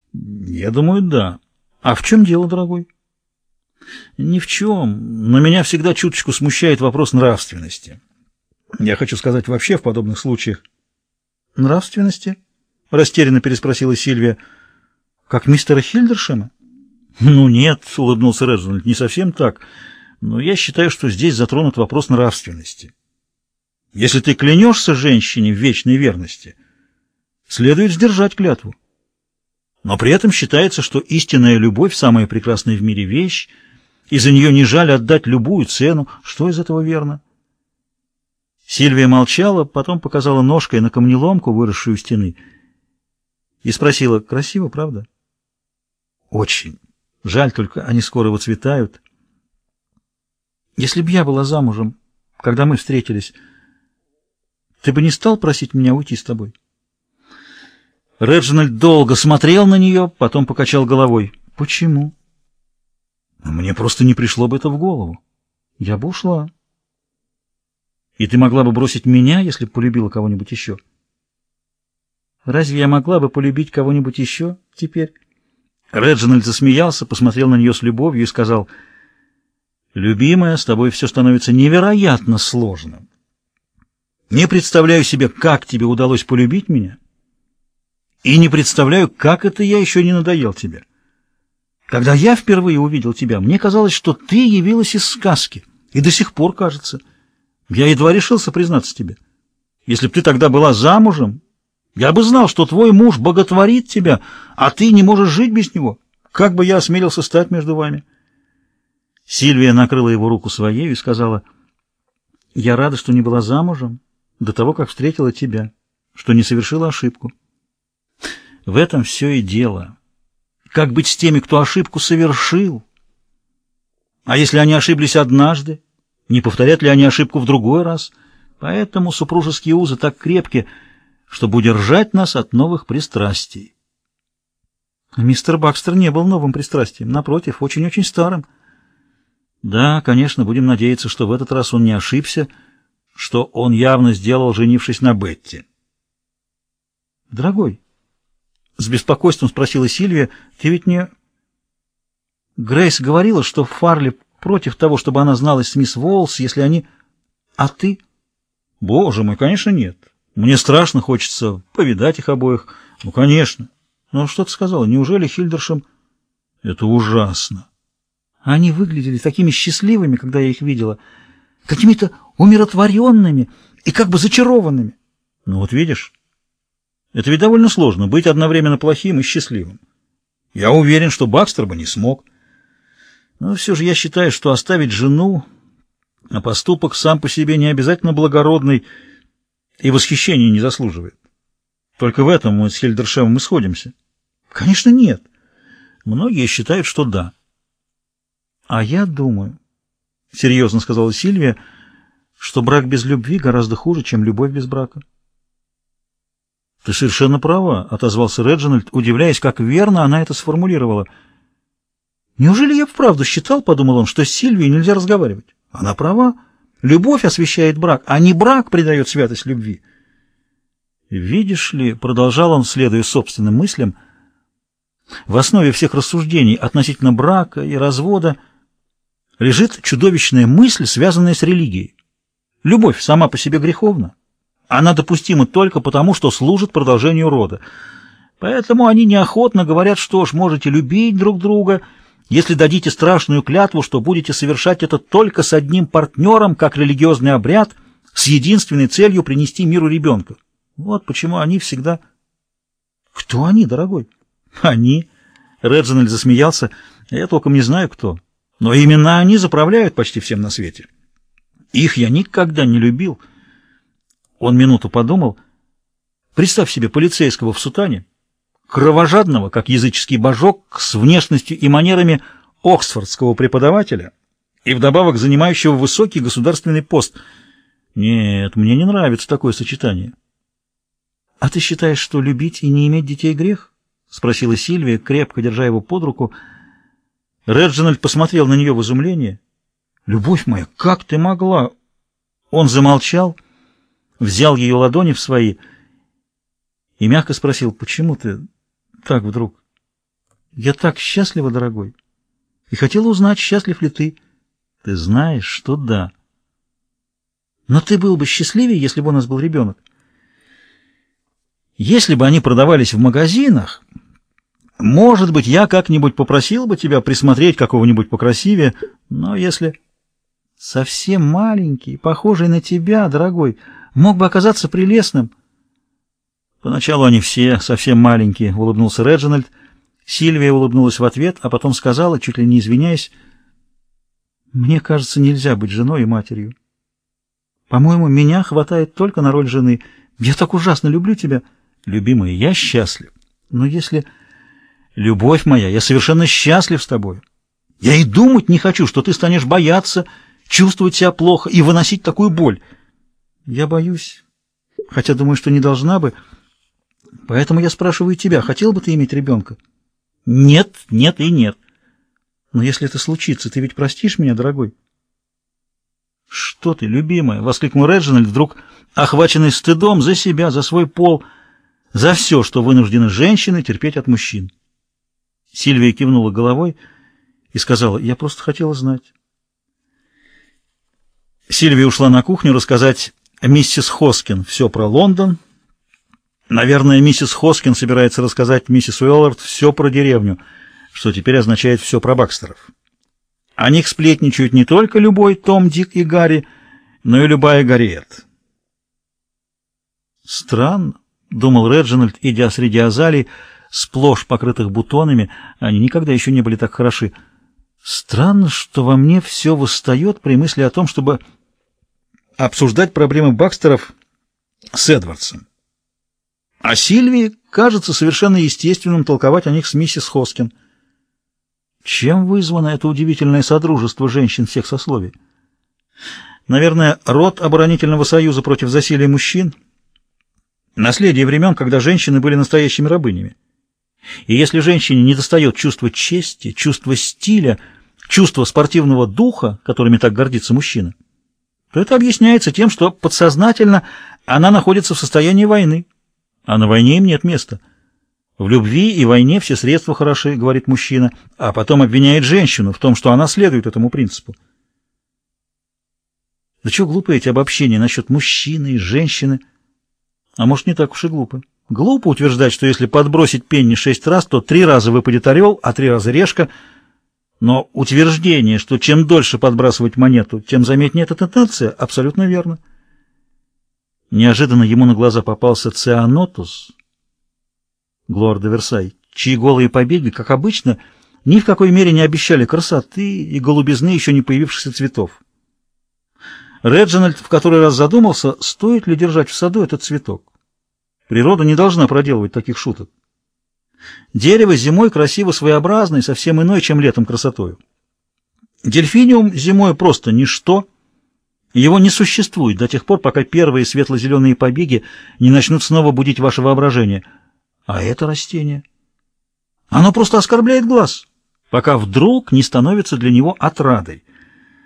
Я думаю, да. А в чем дело, дорогой? Ни в чем, но меня всегда чуточку смущает вопрос нравственности. Я хочу сказать вообще в подобных случаях. Нравственности? Растерянно переспросила Сильвия. Как мистера Хильдершема? Ну нет, улыбнулся Реджинальд, не совсем так. Но я считаю, что здесь затронут вопрос нравственности. Если ты клянешься женщине в вечной верности, следует сдержать клятву. Но при этом считается, что истинная любовь — самая прекрасная в мире вещь, и за нее не жаль отдать любую цену. Что из этого верно? Сильвия молчала, потом показала ножкой на камнеломку, выросшую у стены, и спросила: «Красиво, правда?» «Очень. Жаль только, они скоро выцветают. Если б я была замужем, когда мы встретились, ты бы не стал просить меня уйти с тобой?» Реджинальд долго смотрел на нее, потом покачал головой. «Почему?» «Мне просто не пришло бы это в голову. Я бы ушла». «И ты могла бы бросить меня, если бы полюбила кого-нибудь еще?» «Разве я могла бы полюбить кого-нибудь еще теперь?» Реджинальд засмеялся, посмотрел на нее с любовью и сказал: «Любимая, с тобой все становится невероятно сложным. Не представляю себе, как тебе удалось полюбить меня, и не представляю, как это я еще не надоел тебе. Когда я впервые увидел тебя, мне казалось, что ты явилась из сказки, и до сих пор кажется. Я едва решился признаться тебе. Если б ты тогда была замужем, я бы знал, что твой муж боготворит тебя, а ты не можешь жить без него. Как бы я осмелился стать между вами?» Сильвия накрыла его руку своей и сказала: «Я рада, что не была замужем до того, как встретила тебя, что не совершила ошибку». В этом все и дело. Как быть с теми, кто ошибку совершил? А если они ошиблись однажды, не повторят ли они ошибку в другой раз? Поэтому супружеские узы так крепки, чтобы удержать нас от новых пристрастий. Мистер Бакстер не был новым пристрастием, напротив, очень-очень старым. Да, конечно, будем надеяться, что в этот раз он не ошибся, что он явно сделал, женившись на Бетти. «Дорогой», — с беспокойством спросила Сильвия, — «ты ведь не...» Грейс говорила, что Фарли против того, чтобы она зналась с мисс Уоллс, если они... А ты? Боже мой, конечно, нет. Мне страшно хочется повидать их обоих. Ну, конечно. Ну, что ты сказала? Неужели Хильдершем... Это ужасно. Они выглядели такими счастливыми, когда я их видела, какими-то умиротворенными и как бы зачарованными. Ну, вот видишь, это ведь довольно сложно — быть одновременно плохим и счастливым. Я уверен, что Бакстер бы не смог. Но все же я считаю, что оставить жену, а поступок сам по себе не обязательно благородный и восхищения не заслуживает. Только в этом мы с Хильдершемом и сходимся. Конечно, нет. Многие считают, что да. А я думаю, — серьезно сказала Сильвия, — что брак без любви гораздо хуже, чем любовь без брака. Ты совершенно права, — отозвался Реджинальд, удивляясь, как верно она это сформулировала. Неужели я вправду считал, — подумал он, — что с Сильвией нельзя разговаривать? Она права. Любовь освящает брак, а не брак придает святость любви. Видишь ли, — продолжал он, следуя собственным мыслям, — в основе всех рассуждений относительно брака и развода лежит чудовищная мысль, связанная с религией. Любовь сама по себе греховна. Она допустима только потому, что служит продолжению рода. Поэтому они неохотно говорят, что ж, можете любить друг друга, если дадите страшную клятву, что будете совершать это только с одним партнером, как религиозный обряд, с единственной целью принести миру ребенка. Вот почему они всегда... Кто они, дорогой? Они. Реджинальд засмеялся. Я толком не знаю, кто. Но именно они заправляют почти всем на свете. Их я никогда не любил. Он минуту подумал. Представь себе полицейского в сутане, кровожадного, как языческий божок, с внешностью и манерами оксфордского преподавателя и вдобавок занимающего высокий государственный пост. Нет, мне не нравится такое сочетание. — А ты считаешь, что любить и не иметь детей грех? — спросила Сильвия, крепко держа его под руку. Реджинальд посмотрел на нее в изумлении. — Любовь моя, как ты могла? Он замолчал, взял ее ладони в свои и мягко спросил: — Почему ты так вдруг? Я так счастлива, дорогой, и хотела узнать, счастлив ли ты. Ты знаешь, что да. Но ты был бы счастливее, если бы у нас был ребенок. Если бы они продавались в магазинах, может быть, я как-нибудь попросил бы тебя присмотреть какого-нибудь покрасивее, но если... Совсем маленький, похожий на тебя, дорогой, мог бы оказаться прелестным. Поначалу они все совсем маленькие, — улыбнулся Реджинальд. Сильвия улыбнулась в ответ, а потом сказала, чуть ли не извиняясь: «Мне кажется, нельзя быть женой и матерью. По-моему, меня хватает только на роль жены. Я так ужасно люблю тебя». «Любимая, я счастлив. Но если... Любовь моя, я совершенно счастлив с тобой. Я и думать не хочу, что ты станешь бояться, чувствовать себя плохо и выносить такую боль. Я боюсь, хотя думаю, что не должна бы. Поэтому я спрашиваю тебя, хотел бы ты иметь ребенка?» «Нет, нет и нет». «Но если это случится, ты ведь простишь меня, дорогой?» «Что ты, любимая!» — воскликнул Реджинальд, вдруг охваченный стыдом за себя, за свой пол, за все, что вынуждены женщины терпеть от мужчин. Сильвия кивнула головой и сказала: «Я просто хотела знать». Сильвия ушла на кухню рассказать миссис Хоскин все про Лондон. Наверное, миссис Хоскин собирается рассказать миссис Уиллард все про деревню, что теперь означает все про Бакстеров. О них сплетничают не только любой Том, Дик и Гарри, но и любая Гарриет. «Странно», — думал Реджинальд, идя среди азалий, сплошь покрытых бутонами, они никогда еще не были так хороши. «Странно, что во мне все восстает при мысли о том, чтобы обсуждать проблемы Бакстеров с Эдвардсом. А Сильвии кажется совершенно естественным толковать о них с миссис Хоскин. Чем вызвано это удивительное содружество женщин всех сословий? Наверное, род оборонительного союза против засилия мужчин, наследие времен, когда женщины были настоящими рабынями. И если женщине недостает чувства чести, чувства стиля, чувства спортивного духа, которыми так гордится мужчина, то это объясняется тем, что подсознательно она находится в состоянии войны, а на войне им нет места. В любви и войне все средства хороши, говорит мужчина, а потом обвиняет женщину в том, что она следует этому принципу. Да чего глупые эти обобщения насчет мужчины и женщины? А может, не так уж и глупо. Глупо утверждать, что если подбросить пенни 6 раз, то 3 раза выпадет орел, а 3 раза решка. Но утверждение, что чем дольше подбрасывать монету, тем заметнее эта тенденция, абсолютно верно. Неожиданно ему на глаза попался Цианотус, Глор де Версай, чьи голые побеги, как обычно, ни в какой мере не обещали красоты и голубизны еще не появившихся цветов. Реджинальд в который раз задумался, стоит ли держать в саду этот цветок. Природа не должна проделывать таких шуток. Дерево зимой красиво своеобразно и совсем иное, чем летом красотою. Дельфиниум зимой просто ничто. Его не существует до тех пор, пока первые светло-зеленые побеги не начнут снова будить ваше воображение. А это растение? Оно просто оскорбляет глаз, пока вдруг не становится для него отрадой.